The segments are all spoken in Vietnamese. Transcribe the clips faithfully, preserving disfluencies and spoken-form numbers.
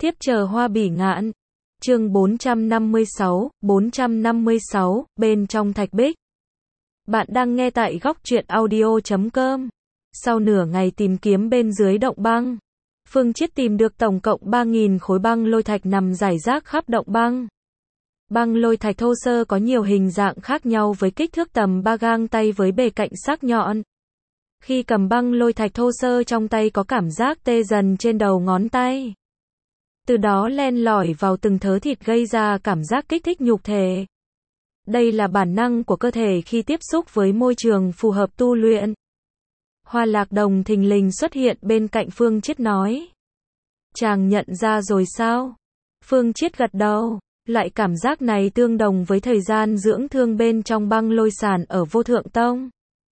Thiếp chờ hoa bỉ ngạn. Chương bốn trăm năm mươi sáu, bốn trăm năm mươi sáu, bên trong thạch bích. Bạn đang nghe tại góc truyện audio chấm com. Sau nửa ngày tìm kiếm bên dưới động băng, Phương Chiết tìm được tổng cộng ba nghìn khối băng lôi thạch nằm rải rác khắp động băng. Băng lôi thạch thô sơ có nhiều hình dạng khác nhau với kích thước tầm ba gang tay với bề cạnh sắc nhọn. Khi cầm băng lôi thạch thô sơ trong tay có cảm giác tê dần trên đầu ngón tay. Từ đó len lỏi vào từng thớ thịt gây ra cảm giác kích thích nhục thể. Đây là bản năng của cơ thể khi tiếp xúc với môi trường phù hợp tu luyện. Hoa Lạc Đồng thình lình xuất hiện bên cạnh Phương Chiết nói. Chàng nhận ra rồi sao? Phương Chiết gật đầu. Loại cảm giác này tương đồng với thời gian dưỡng thương bên trong băng lôi sản ở Vô Thượng Tông.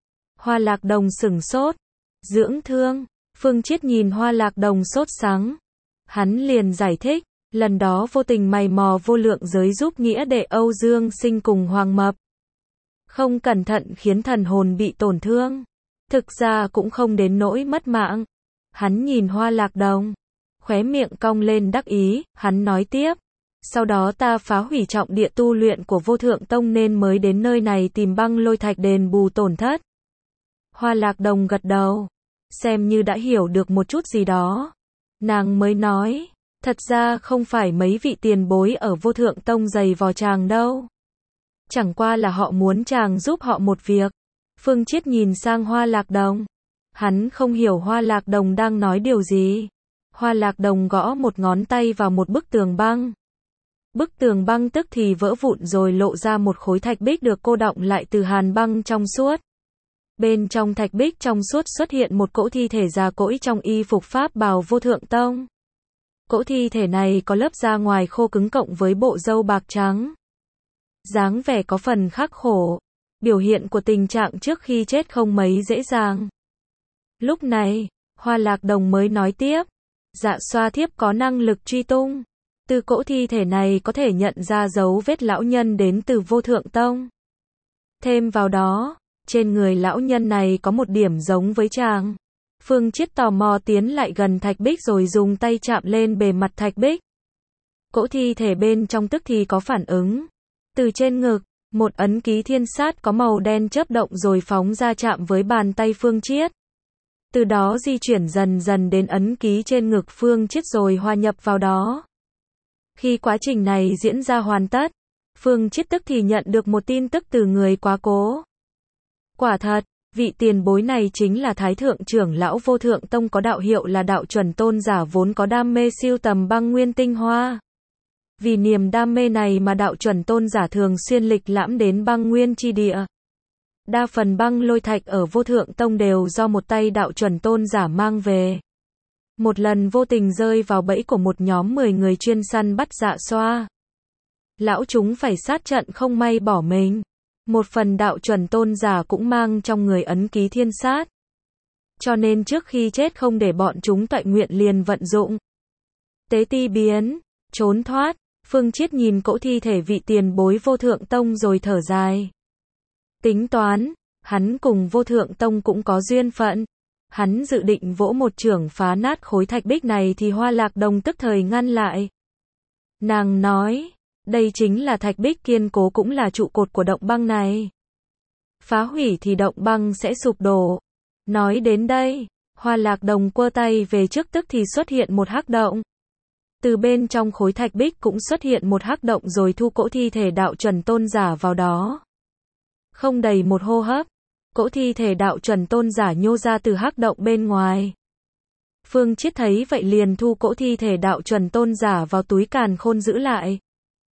Hoa Lạc Đồng sửng sốt. Dưỡng thương? Phương Chiết nhìn Hoa Lạc Đồng sốt sắng. Hắn liền giải thích, lần đó vô tình mày mò vô lượng giới giúp nghĩa đệ Âu Dương Sinh cùng Hoàng Mập. Không cẩn thận khiến thần hồn bị tổn thương. Thực ra cũng không đến nỗi mất mạng. Hắn nhìn Hoa Lạc Đồng, khóe miệng cong lên đắc ý, hắn nói tiếp. Sau đó ta phá hủy trọng địa tu luyện của Vô Thượng Tông nên mới đến nơi này tìm băng lôi thạch đền bù tổn thất. Hoa Lạc Đồng gật đầu, xem như đã hiểu được một chút gì đó. Nàng mới nói, thật ra không phải mấy vị tiền bối ở Vô Thượng Tông giày vò chàng đâu. Chẳng qua là họ muốn chàng giúp họ một việc. Phương Chiết nhìn sang Hoa Lạc Đồng. Hắn không hiểu Hoa Lạc Đồng đang nói điều gì. Hoa Lạc Đồng gõ một ngón tay vào một bức tường băng. Bức tường băng tức thì vỡ vụn rồi lộ ra một khối thạch bích được cô đọng lại từ hàn băng trong suốt. Bên trong thạch bích trong suốt xuất hiện một cỗ thi thể già cỗi trong y phục pháp bào Vô Thượng Tông. Cỗ thi thể này có lớp da ngoài khô cứng cộng với bộ râu bạc trắng. Dáng vẻ có phần khắc khổ, biểu hiện của tình trạng trước khi chết không mấy dễ dàng. Lúc này, Hoa Lạc Đồng mới nói tiếp, Dạ Xoa thiếp có năng lực truy tung. Từ cỗ thi thể này có thể nhận ra dấu vết lão nhân đến từ Vô Thượng Tông. Thêm vào đó, trên người lão nhân này có một điểm giống với chàng. Phương Chiết tò mò tiến lại gần thạch bích rồi dùng tay chạm lên bề mặt thạch bích. Cỗ thi thể bên trong tức thì có phản ứng. Từ trên ngực, một ấn ký thiên sát có màu đen chớp động rồi phóng ra chạm với bàn tay Phương Chiết. Từ đó di chuyển dần dần đến ấn ký trên ngực Phương Chiết rồi hòa nhập vào đó. Khi quá trình này diễn ra hoàn tất, Phương Chiết tức thì nhận được một tin tức từ người quá cố. Quả thật, vị tiền bối này chính là Thái Thượng trưởng lão Vô Thượng Tông có đạo hiệu là Đạo Chuẩn Tôn giả vốn có đam mê siêu tầm băng nguyên tinh hoa. Vì niềm đam mê này mà Đạo Chuẩn Tôn giả thường xuyên lịch lãm đến băng nguyên chi địa. Đa phần băng lôi thạch ở Vô Thượng Tông đều do một tay Đạo Chuẩn Tôn giả mang về. Một lần vô tình rơi vào bẫy của một nhóm mười người chuyên săn bắt Dạ Xoa. Lão chúng phải sát trận không may bỏ mình. Một phần Đạo Chuẩn Tôn giả cũng mang trong người ấn ký thiên sát. Cho nên trước khi chết không để bọn chúng toại nguyện liền vận dụng tế ti biến, trốn thoát. Phương Chiết nhìn cỗ thi thể vị tiền bối Vô Thượng Tông rồi thở dài. Tính toán, hắn cùng Vô Thượng Tông cũng có duyên phận. Hắn dự định vỗ một chưởng phá nát khối thạch bích này thì Hoa Lạc Đồng tức thời ngăn lại. Nàng nói, đây chính là thạch bích kiên cố cũng là trụ cột của động băng này. Phá hủy thì động băng sẽ sụp đổ. Nói đến đây, Hoa Lạc Đồng quơ tay về trước tức thì xuất hiện một hắc động. Từ bên trong khối thạch bích cũng xuất hiện một hắc động rồi thu cỗ thi thể Đạo Chuẩn Tôn giả vào đó. Không đầy một hô hấp, cỗ thi thể Đạo Chuẩn Tôn giả nhô ra từ hắc động bên ngoài. Phương Chiết thấy vậy liền thu cỗ thi thể Đạo Chuẩn Tôn giả vào túi càn khôn giữ lại.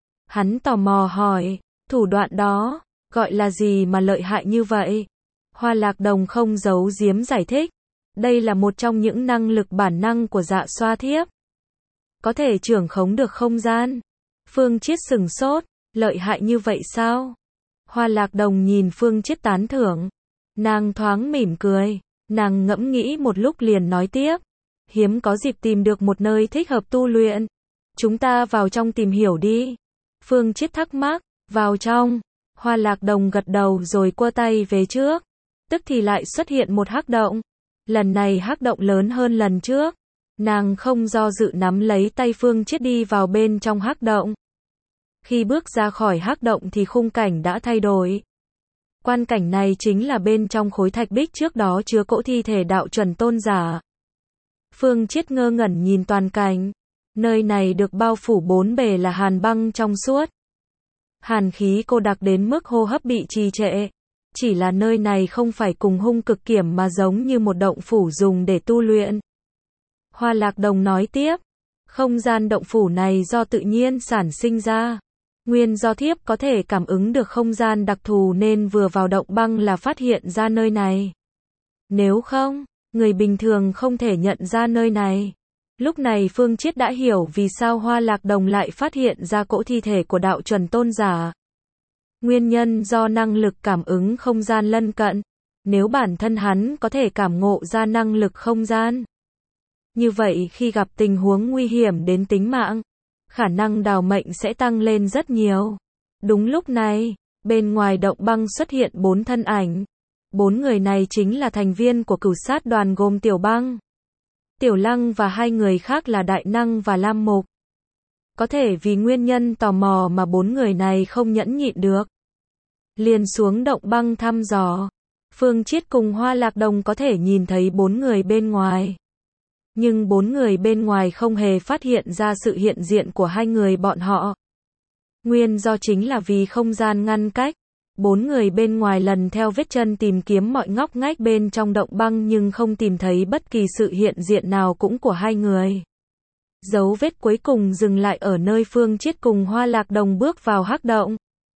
Hắn tò mò hỏi, thủ đoạn đó, gọi là gì mà lợi hại như vậy? Hoa Lạc Đồng không giấu giếm giải thích. Đây là một trong những năng lực bản năng của Dạ Xoa thiếp. Có thể trưởng khống được không gian. Phương Chiết sửng sốt, lợi hại như vậy sao? Hoa Lạc Đồng nhìn Phương Chiết tán thưởng. Nàng thoáng mỉm cười, nàng ngẫm nghĩ một lúc liền nói tiếp. Hiếm có dịp tìm được một nơi thích hợp tu luyện. Chúng ta vào trong tìm hiểu đi. Phương Chiết thắc mắc, vào trong. Hoa Lạc Đồng gật đầu rồi quơ tay về trước. Tức thì lại xuất hiện một hắc động. Lần này hắc động lớn hơn lần trước. Nàng không do dự nắm lấy tay Phương Chiết đi vào bên trong hắc động. Khi bước ra khỏi hắc động thì khung cảnh đã thay đổi. Quan cảnh này chính là bên trong khối thạch bích trước đó chứa cỗ thi thể đạo chuẩn tôn giả. Phương Chiết ngơ ngẩn nhìn toàn cảnh. Nơi này được bao phủ bốn bề là hàn băng trong suốt. Hàn khí cô đặc đến mức hô hấp bị trì trệ. Chỉ là nơi này không phải cùng hung cực kiểm mà giống như một động phủ dùng để tu luyện. Hoa Lạc Đồng nói tiếp. Không gian động phủ này do tự nhiên sản sinh ra. Nguyên do thiếp có thể cảm ứng được không gian đặc thù nên vừa vào động băng là phát hiện ra nơi này. Nếu không, người bình thường không thể nhận ra nơi này. Lúc này Phương Chiết đã hiểu vì sao Hoa Lạc Đồng lại phát hiện ra cỗ thi thể của đạo chuẩn tôn giả. Nguyên nhân do năng lực cảm ứng không gian lân cận. Nếu bản thân hắn có thể cảm ngộ ra năng lực không gian. Như vậy khi gặp tình huống nguy hiểm đến tính mạng, khả năng đào mệnh sẽ tăng lên rất nhiều. Đúng lúc này, bên ngoài động băng xuất hiện bốn thân ảnh. Bốn người này chính là thành viên của cửu sát đoàn gồm Tiểu Băng, Tiểu Lăng và hai người khác là Đại Năng và Lam Mục. Có thể vì nguyên nhân tò mò mà bốn người này không nhẫn nhịn được. Liền xuống động băng thăm dò. Phương Chiết cùng Hoa Lạc Đồng có thể nhìn thấy bốn người bên ngoài. Nhưng bốn người bên ngoài không hề phát hiện ra sự hiện diện của hai người bọn họ. Nguyên do chính là vì không gian ngăn cách. Bốn người bên ngoài lần theo vết chân tìm kiếm mọi ngóc ngách bên trong động băng nhưng không tìm thấy bất kỳ sự hiện diện nào cũng của hai người. Dấu vết cuối cùng dừng lại ở nơi Phương Chiết cùng Hoa Lạc Đồng bước vào hắc động.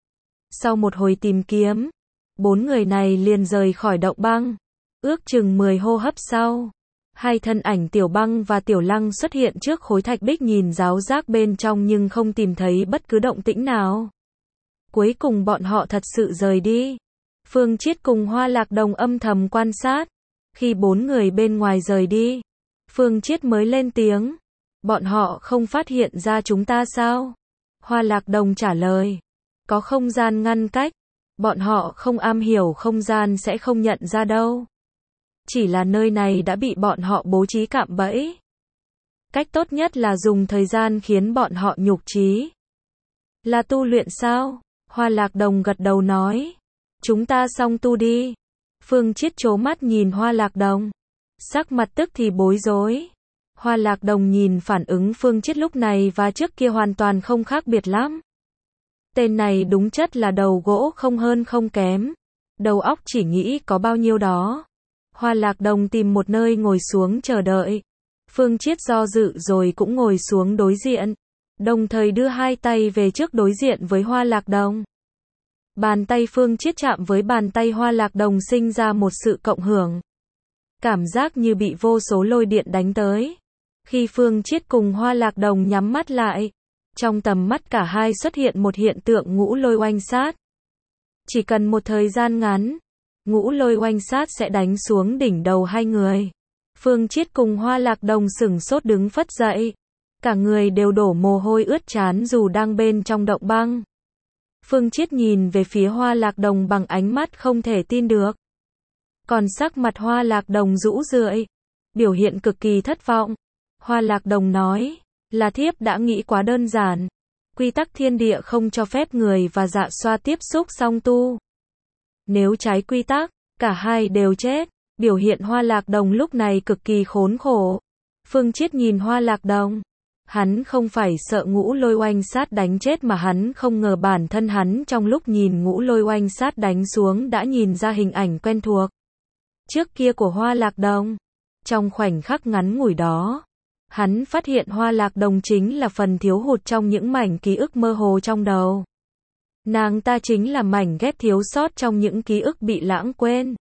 Sau một hồi tìm kiếm, bốn người này liền rời khỏi động băng. Ước chừng mười hô hấp sau, hai thân ảnh Tiểu Băng và Tiểu Lăng xuất hiện trước khối thạch bích nhìn ráo rác bên trong nhưng không tìm thấy bất cứ động tĩnh nào. Cuối cùng bọn họ thật sự rời đi. Phương Chiết cùng Hoa Lạc Đồng âm thầm quan sát. Khi bốn người bên ngoài rời đi, Phương Chiết mới lên tiếng. Bọn họ không phát hiện ra chúng ta sao? Hoa Lạc Đồng trả lời. Có không gian ngăn cách. Bọn họ không am hiểu không gian sẽ không nhận ra đâu. Chỉ là nơi này đã bị bọn họ bố trí cạm bẫy. Cách tốt nhất là dùng thời gian khiến bọn họ nhục trí. Là tu luyện sao? Hoa Lạc Đồng gật đầu nói. Chúng ta xong tu đi. Phương Chiết trố mắt nhìn Hoa Lạc Đồng. Sắc mặt tức thì bối rối. Hoa Lạc Đồng nhìn phản ứng Phương Chiết lúc này và trước kia hoàn toàn không khác biệt lắm. Tên này đúng chất là đầu gỗ không hơn không kém. Đầu óc chỉ nghĩ có bao nhiêu đó. Hoa Lạc Đồng tìm một nơi ngồi xuống chờ đợi. Phương Chiết do dự rồi cũng ngồi xuống đối diện. Đồng thời đưa hai tay về trước đối diện với Hoa Lạc Đồng. Bàn tay Phương Chiết chạm với bàn tay Hoa Lạc Đồng sinh ra một sự cộng hưởng. Cảm giác như bị vô số lôi điện đánh tới. Khi Phương Chiết cùng Hoa Lạc Đồng nhắm mắt lại, trong tầm mắt cả hai xuất hiện một hiện tượng ngũ lôi oanh sát. Chỉ cần một thời gian ngắn, ngũ lôi oanh sát sẽ đánh xuống đỉnh đầu hai người. Phương Chiết cùng Hoa Lạc Đồng sửng sốt đứng phất dậy. Cả người đều đổ mồ hôi ướt trán dù đang bên trong động băng. Phương Chiết nhìn về phía Hoa Lạc Đồng bằng ánh mắt không thể tin được. Còn sắc mặt Hoa Lạc Đồng rũ rượi, biểu hiện cực kỳ thất vọng. Hoa Lạc Đồng nói, là thiếp đã nghĩ quá đơn giản. Quy tắc thiên địa không cho phép người và dạ xoa tiếp xúc song tu. Nếu trái quy tắc, cả hai đều chết. Biểu hiện Hoa Lạc Đồng lúc này cực kỳ khốn khổ. Phương Chiết nhìn Hoa Lạc Đồng. Hắn không phải sợ ngũ lôi oanh sát đánh chết mà hắn không ngờ bản thân hắn trong lúc nhìn ngũ lôi oanh sát đánh xuống đã nhìn ra hình ảnh quen thuộc trước kia của Hoa Lạc Đồng. Trong khoảnh khắc ngắn ngủi đó, hắn phát hiện Hoa Lạc Đồng chính là phần thiếu hụt trong những mảnh ký ức mơ hồ trong đầu. Nàng ta chính là mảnh ghép thiếu sót trong những ký ức bị lãng quên.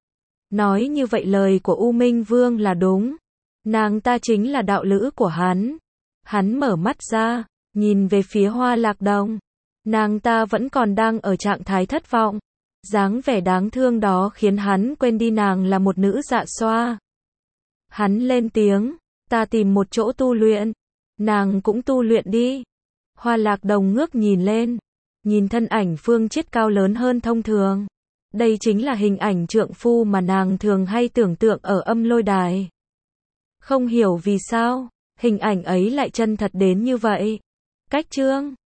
Nói như vậy lời của U Minh Vương là đúng. Nàng ta chính là đạo lữ của hắn. Hắn mở mắt ra, nhìn về phía Hoa Lạc Đồng. Nàng ta vẫn còn đang ở trạng thái thất vọng. Dáng vẻ đáng thương đó khiến hắn quên đi nàng là một nữ dạ xoa. Hắn lên tiếng, ta tìm một chỗ tu luyện. Nàng cũng tu luyện đi. Hoa Lạc Đồng ngước nhìn lên. Nhìn thân ảnh Phương Chiết cao lớn hơn thông thường. Đây chính là hình ảnh trượng phu mà nàng thường hay tưởng tượng ở âm lôi đài. Không hiểu vì sao, hình ảnh ấy lại chân thật đến như vậy. Cách chương